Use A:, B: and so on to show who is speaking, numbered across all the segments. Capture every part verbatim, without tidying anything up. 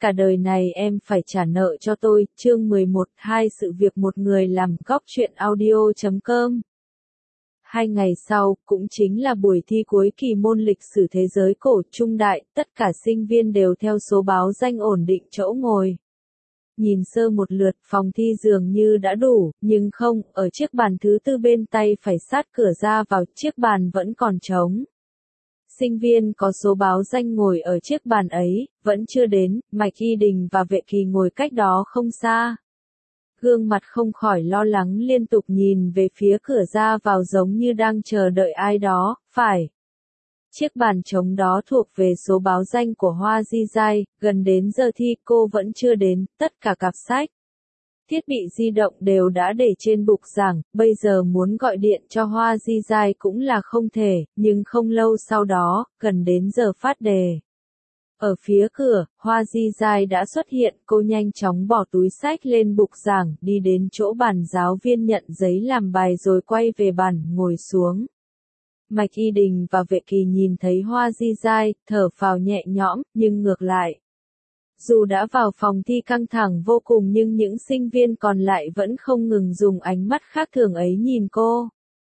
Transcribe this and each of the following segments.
A: cả đời này em phải trả nợ cho tôi, chương mười một, hai sự việc một người làm góc truyện audio chấm com. Hai ngày sau, cũng chính là buổi thi cuối kỳ môn lịch sử thế giới cổ trung đại, tất cả sinh viên đều theo số báo danh ổn định chỗ ngồi. Nhìn sơ một lượt, phòng thi dường như đã đủ, nhưng không, ở chiếc bàn thứ tư bên tay phải sát cửa ra vào, chiếc bàn vẫn còn trống. Sinh viên có số báo danh ngồi ở chiếc bàn ấy, vẫn chưa đến, Mạch Y Đình và Vệ Kỳ ngồi cách đó không xa. Gương mặt không khỏi lo lắng liên tục nhìn về phía cửa ra vào giống như đang chờ đợi ai đó, phải. Chiếc bàn trống đó thuộc về số báo danh của Hoa Di Giai, gần đến giờ thi cô vẫn chưa đến, tất cả cặp sách, thiết bị di động đều đã để trên bục giảng, bây giờ muốn gọi điện cho Hoa Di Giai cũng là không thể, nhưng không lâu sau đó, gần đến giờ phát đề. Ở phía cửa, Hoa Di Giai đã xuất hiện, cô nhanh chóng bỏ túi sách lên bục giảng, đi đến chỗ bàn giáo viên nhận giấy làm bài rồi quay về bàn, ngồi xuống. Mạch Y Đình và Vệ Kỳ nhìn thấy Hoa Di Giai, thở phào nhẹ nhõm, nhưng ngược lại. Dù đã vào phòng thi căng thẳng vô cùng nhưng những sinh viên còn lại vẫn không ngừng dùng ánh mắt khác thường ấy nhìn cô.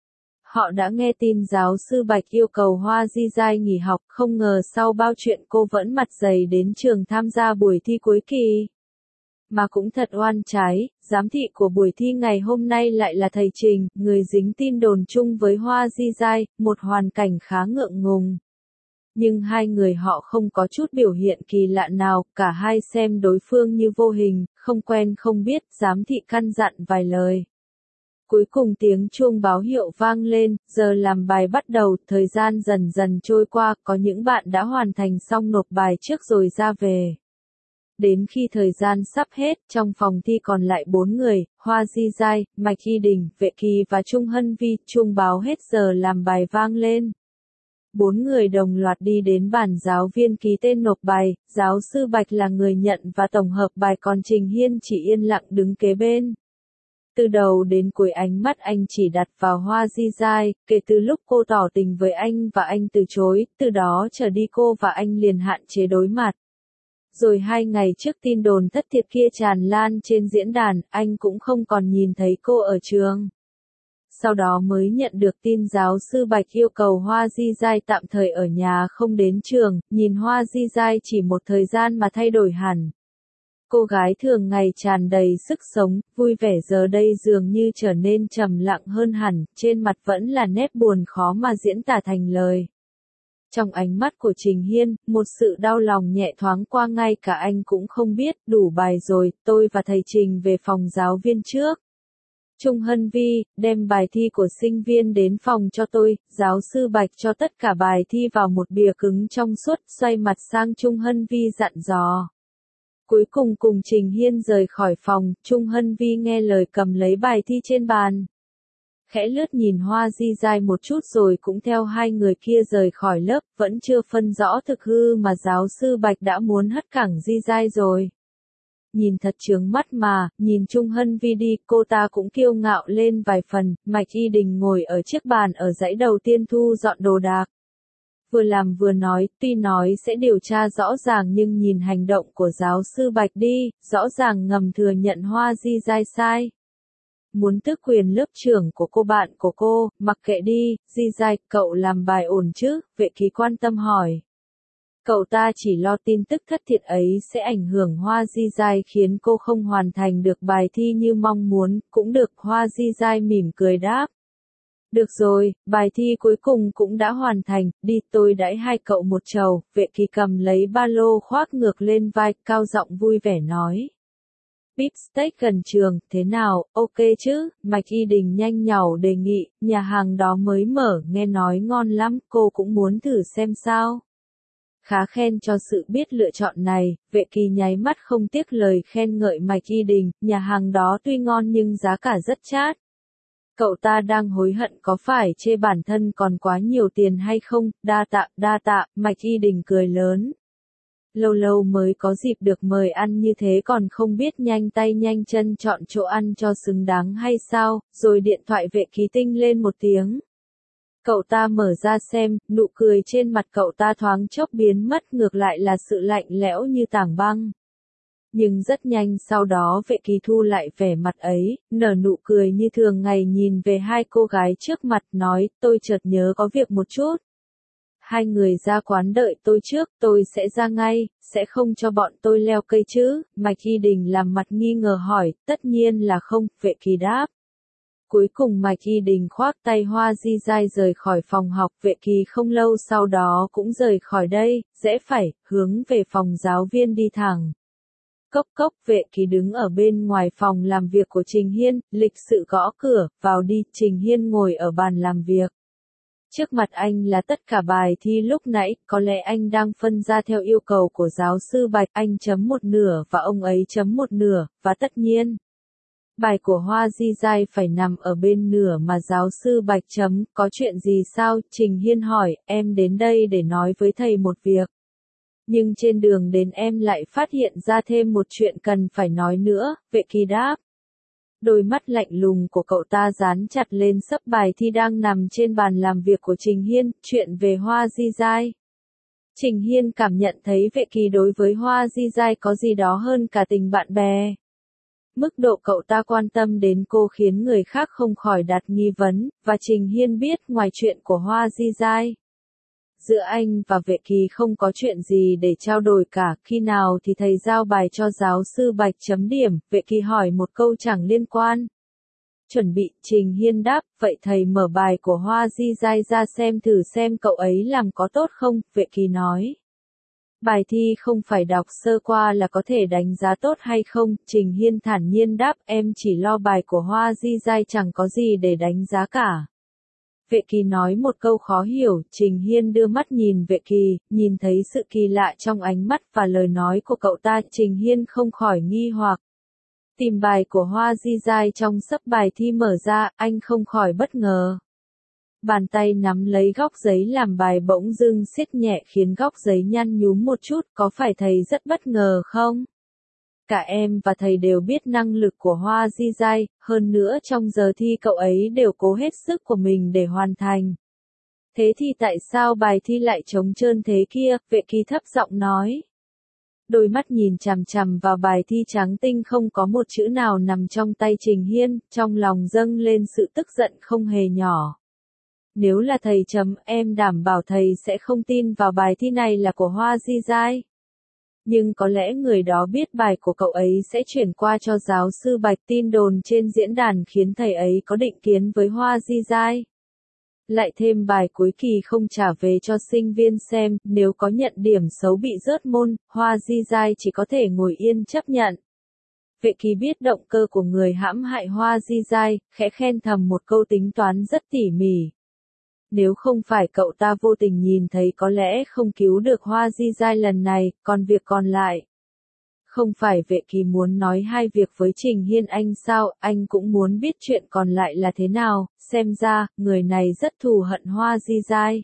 A: Họ đã nghe tin giáo sư Bạch yêu cầu Hoa Di Giai nghỉ học, không ngờ sau bao chuyện cô vẫn mặt dày đến trường tham gia buổi thi cuối kỳ. Mà cũng thật oan trái, giám thị của buổi thi ngày hôm nay lại là thầy Trình, người dính tin đồn chung với Hoa Di Giai, một hoàn cảnh khá ngượng ngùng. Nhưng hai người họ không có chút biểu hiện kỳ lạ nào, cả hai xem đối phương như vô hình, không quen không biết, giám thị căn dặn vài lời. Cuối cùng tiếng chuông báo hiệu vang lên, giờ làm bài bắt đầu, thời gian dần dần trôi qua, có những bạn đã hoàn thành xong nộp bài trước rồi ra về. Đến khi thời gian sắp hết, trong phòng thi còn lại bốn người, Hoa Di Giai, Mạch Y Đình, Vệ Kỳ và Trung Hân Vi, chuông báo hết giờ làm bài vang lên. Bốn người đồng loạt đi đến bàn giáo viên ký tên nộp bài, giáo sư Bạch là người nhận và tổng hợp bài còn Trình Hiên chỉ yên lặng đứng kế bên. Từ đầu đến cuối ánh mắt anh chỉ đặt vào Hoa Di Giai, kể từ lúc cô tỏ tình với anh và anh từ chối, từ đó trở đi cô và anh liền hạn chế đối mặt. Rồi hai ngày trước tin đồn thất thiệt kia tràn lan trên diễn đàn, anh cũng không còn nhìn thấy cô ở trường. Sau đó mới nhận được tin giáo sư Bạch yêu cầu Hoa Di Giai tạm thời ở nhà không đến trường, nhìn Hoa Di Giai chỉ một thời gian mà thay đổi hẳn. Cô gái thường ngày tràn đầy sức sống, vui vẻ giờ đây dường như trở nên trầm lặng hơn hẳn, trên mặt vẫn là nét buồn khó mà diễn tả thành lời. Trong ánh mắt của Trình Hiên, một sự đau lòng nhẹ thoáng qua ngay cả anh cũng không biết, đủ bài rồi, tôi và thầy Trình về phòng giáo viên trước. Trung Hân Vi, đem bài thi của sinh viên đến phòng cho tôi, giáo sư Bạch cho tất cả bài thi vào một bìa cứng trong suốt, xoay mặt sang Trung Hân Vi dặn dò. Cuối cùng cùng Trình Hiên rời khỏi phòng, Trung Hân Vi nghe lời cầm lấy bài thi trên bàn. Khẽ lướt nhìn Hoa Di Giai một chút rồi cũng theo hai người kia rời khỏi lớp, vẫn chưa phân rõ thực hư mà giáo sư Bạch đã muốn hất cẳng Di Giai rồi. Nhìn thật chướng mắt mà, nhìn Trung Hân Vi đi, cô ta cũng kiêu ngạo lên vài phần, Mạch Y Đình ngồi ở chiếc bàn ở dãy đầu tiên thu dọn đồ đạc. Vừa làm vừa nói, tuy nói sẽ điều tra rõ ràng nhưng nhìn hành động của giáo sư Bạch đi, rõ ràng ngầm thừa nhận Hoa Di Giai sai. Muốn tước quyền lớp trưởng của cô bạn của cô, mặc kệ đi, Di Giai, cậu làm bài ổn chứ, Vệ Kỳ quan tâm hỏi. Cậu ta chỉ lo tin tức thất thiệt ấy sẽ ảnh hưởng Hoa Di Giai khiến cô không hoàn thành được bài thi như mong muốn, cũng được, Hoa Di Giai mỉm cười đáp. Được rồi, bài thi cuối cùng cũng đã hoàn thành, đi tôi đãi hai cậu một chầu, Vệ Kỳ cầm lấy ba lô khoác ngược lên vai, cao giọng vui vẻ nói. Beef steak gần trường, thế nào, ok chứ, Mạch Y Đình nhanh nhảu đề nghị, nhà hàng đó mới mở, nghe nói ngon lắm, cô cũng muốn thử xem sao. Khá khen cho sự biết lựa chọn này, Vệ Kỳ nháy mắt không tiếc lời khen ngợi Mạch Y Đình, nhà hàng đó tuy ngon nhưng giá cả rất chát. Cậu ta đang hối hận có phải chê bản thân còn quá nhiều tiền hay không, đa tạ, đa tạ, Mạch Y Đình cười lớn. Lâu lâu mới có dịp được mời ăn như thế còn không biết nhanh tay nhanh chân chọn chỗ ăn cho xứng đáng hay sao, rồi điện thoại Vệ Kỳ tinh lên một tiếng. Cậu ta mở ra xem, nụ cười trên mặt cậu ta thoáng chốc biến mất ngược lại là sự lạnh lẽo như tảng băng. Nhưng rất nhanh sau đó Vệ Kỳ thu lại vẻ mặt ấy, nở nụ cười như thường ngày nhìn về hai cô gái trước mặt nói, tôi chợt nhớ có việc một chút. Hai người ra quán đợi tôi trước, tôi sẽ ra ngay, sẽ không cho bọn tôi leo cây chứ, Mạch Y Đình làm mặt nghi ngờ hỏi, tất nhiên là không, Vệ Kỳ đáp. Cuối cùng Mạch Y Đình khoác tay Hoa Di Giai rời khỏi phòng học, Vệ Kỳ không lâu sau đó cũng rời khỏi đây, rẽ phải, hướng về phòng giáo viên đi thẳng. Cốc cốc, Vệ Kỳ đứng ở bên ngoài phòng làm việc của Trình Hiên, lịch sự gõ cửa, vào đi, Trình Hiên ngồi ở bàn làm việc. Trước mặt anh là tất cả bài thi lúc nãy, có lẽ anh đang phân ra theo yêu cầu của giáo sư Bạch, anh chấm một nửa và ông ấy chấm một nửa, và tất nhiên. Bài của Hoa Di Giai phải nằm ở bên nửa mà giáo sư Bạch chấm, có chuyện gì sao? Trình Hiên hỏi, em đến đây để nói với thầy một việc. Nhưng trên đường đến em lại phát hiện ra thêm một chuyện cần phải nói nữa, Vệ Kỳ đáp. Đôi mắt lạnh lùng của cậu ta dán chặt lên sấp bài thi đang nằm trên bàn làm việc của Trình Hiên, chuyện về Hoa Di Giai. Trình Hiên cảm nhận thấy Vệ Kỳ đối với Hoa Di Giai có gì đó hơn cả tình bạn bè. Mức độ cậu ta quan tâm đến cô khiến người khác không khỏi đặt nghi vấn, và Trình Hiên biết ngoài chuyện của Hoa Di Giai. Giữa anh và Vệ Kỳ không có chuyện gì để trao đổi cả, khi nào thì thầy giao bài cho giáo sư Bạch chấm điểm, Vệ Kỳ hỏi một câu chẳng liên quan. Chuẩn bị, Trình Hiên đáp, vậy thầy mở bài của Hoa Di Giai ra xem thử xem cậu ấy làm có tốt không, Vệ Kỳ nói. Bài thi không phải đọc sơ qua là có thể đánh giá tốt hay không, Trình Hiên thản nhiên đáp, em chỉ lo bài của Hoa Di Giai chẳng có gì để đánh giá cả. Vệ Kỳ nói một câu khó hiểu, Trình Hiên đưa mắt nhìn Vệ Kỳ, nhìn thấy sự kỳ lạ trong ánh mắt và lời nói của cậu ta, Trình Hiên không khỏi nghi hoặc. Tìm bài của Hoa Di Giai trong sấp bài thi mở ra, anh không khỏi bất ngờ. Bàn tay nắm lấy góc giấy làm bài bỗng dưng siết nhẹ khiến góc giấy nhăn nhúm một chút, có phải thầy rất bất ngờ không? Cả em và thầy đều biết năng lực của Hoa Di Giai, hơn nữa trong giờ thi cậu ấy đều cố hết sức của mình để hoàn thành. Thế thì tại sao bài thi lại trống trơn thế kia, Vệ Kỳ thấp giọng nói. Đôi mắt nhìn chằm chằm vào bài thi trắng tinh không có một chữ nào nằm trong tay Trình Hiên, trong lòng dâng lên sự tức giận không hề nhỏ. Nếu là thầy chấm, em đảm bảo thầy sẽ không tin vào bài thi này là của Hoa Di Giai. Nhưng có lẽ người đó biết bài của cậu ấy sẽ chuyển qua cho giáo sư Bạch, tin đồn trên diễn đàn khiến thầy ấy có định kiến với Hoa Di Giai. Lại thêm bài cuối kỳ không trả về cho sinh viên xem, nếu có nhận điểm xấu bị rớt môn, Hoa Di Giai chỉ có thể ngồi yên chấp nhận. Vệ Kỳ biết động cơ của người hãm hại Hoa Di Giai, khẽ khen thầm một câu tính toán rất tỉ mỉ. Nếu không phải cậu ta vô tình nhìn thấy có lẽ không cứu được Hoa Di Giai lần này, còn việc còn lại. Không phải Vệ Kỳ muốn nói hai việc với Trình Hiên anh sao, anh cũng muốn biết chuyện còn lại là thế nào, xem ra, người này rất thù hận Hoa Di Giai.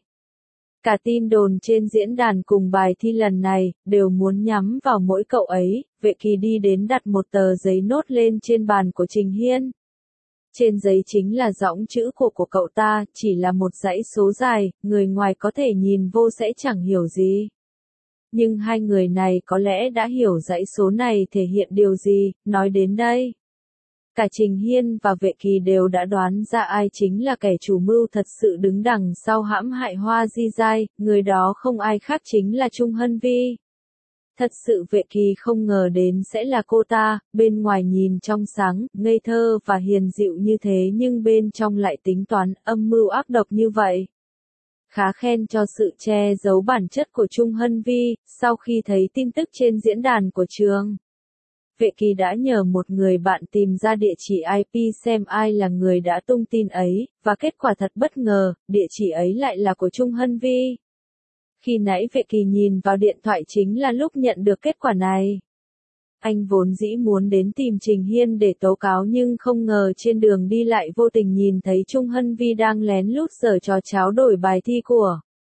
A: Cả tin đồn trên diễn đàn cùng bài thi lần này, đều muốn nhắm vào mỗi cậu ấy, Vệ Kỳ đi đến đặt một tờ giấy nốt lên trên bàn của Trình Hiên. Trên giấy chính là dõng chữ của của cậu ta, chỉ là một dãy số dài, người ngoài có thể nhìn vô sẽ chẳng hiểu gì. Nhưng hai người này có lẽ đã hiểu dãy số này thể hiện điều gì, nói đến đây. Cả Trình Hiên và Vệ Kỳ đều đã đoán ra ai chính là kẻ chủ mưu thật sự đứng đằng sau hãm hại Hoa Di Giai, người đó không ai khác chính là Trung Hân Vi. Thật sự Vệ Kỳ không ngờ đến sẽ là cô ta, bên ngoài nhìn trong sáng, ngây thơ và hiền dịu như thế nhưng bên trong lại tính toán, âm mưu ác độc như vậy. Khá khen cho sự che giấu bản chất của Trung Hân Vi, sau khi thấy tin tức trên diễn đàn của trường. Vệ Kỳ đã nhờ một người bạn tìm ra địa chỉ i pê xem ai là người đã tung tin ấy, và kết quả thật bất ngờ, địa chỉ ấy lại là của Trung Hân Vi. Khi nãy Vệ Kỳ nhìn vào điện thoại chính là lúc nhận được kết quả này. Anh vốn dĩ muốn đến tìm Trình Hiên để tố cáo nhưng không ngờ trên đường đi lại vô tình nhìn thấy Trung Hân Vi đang lén lút giở trò tráo đổi bài thi của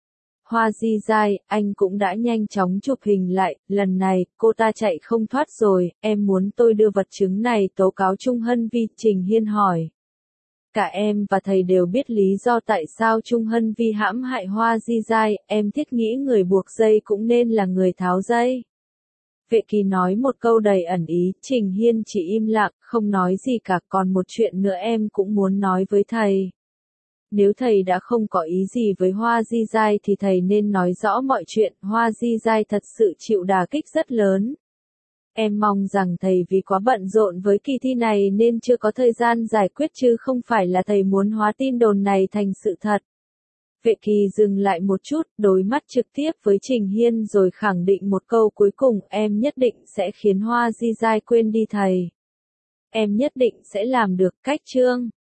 A: Hoa Di Giai, anh cũng đã nhanh chóng chụp hình lại, lần này, cô ta chạy không thoát rồi, em muốn tôi đưa vật chứng này tố cáo Trung Hân Vi, Trình Hiên hỏi. Cả em và thầy đều biết lý do tại sao Trung Hân Vi hãm hại Hoa Di Giai, em thiết nghĩ người buộc dây cũng nên là người tháo dây. Vệ Kỳ nói một câu đầy ẩn ý, Trình Hiên chỉ im lặng, không nói gì cả, còn một chuyện nữa em cũng muốn nói với thầy. Nếu thầy đã không có ý gì với Hoa Di Giai thì thầy nên nói rõ mọi chuyện, Hoa Di Giai thật sự chịu đả kích rất lớn. Em mong rằng thầy vì quá bận rộn với kỳ thi này nên chưa có thời gian giải quyết chứ không phải là thầy muốn hóa tin đồn này thành sự thật. Vệ Kỳ dừng lại một chút, đối mắt trực tiếp với Trình Hiên rồi khẳng định một câu cuối cùng, em nhất định sẽ khiến Hoa Di Giai quên đi thầy. Em nhất định sẽ làm được, cách chương.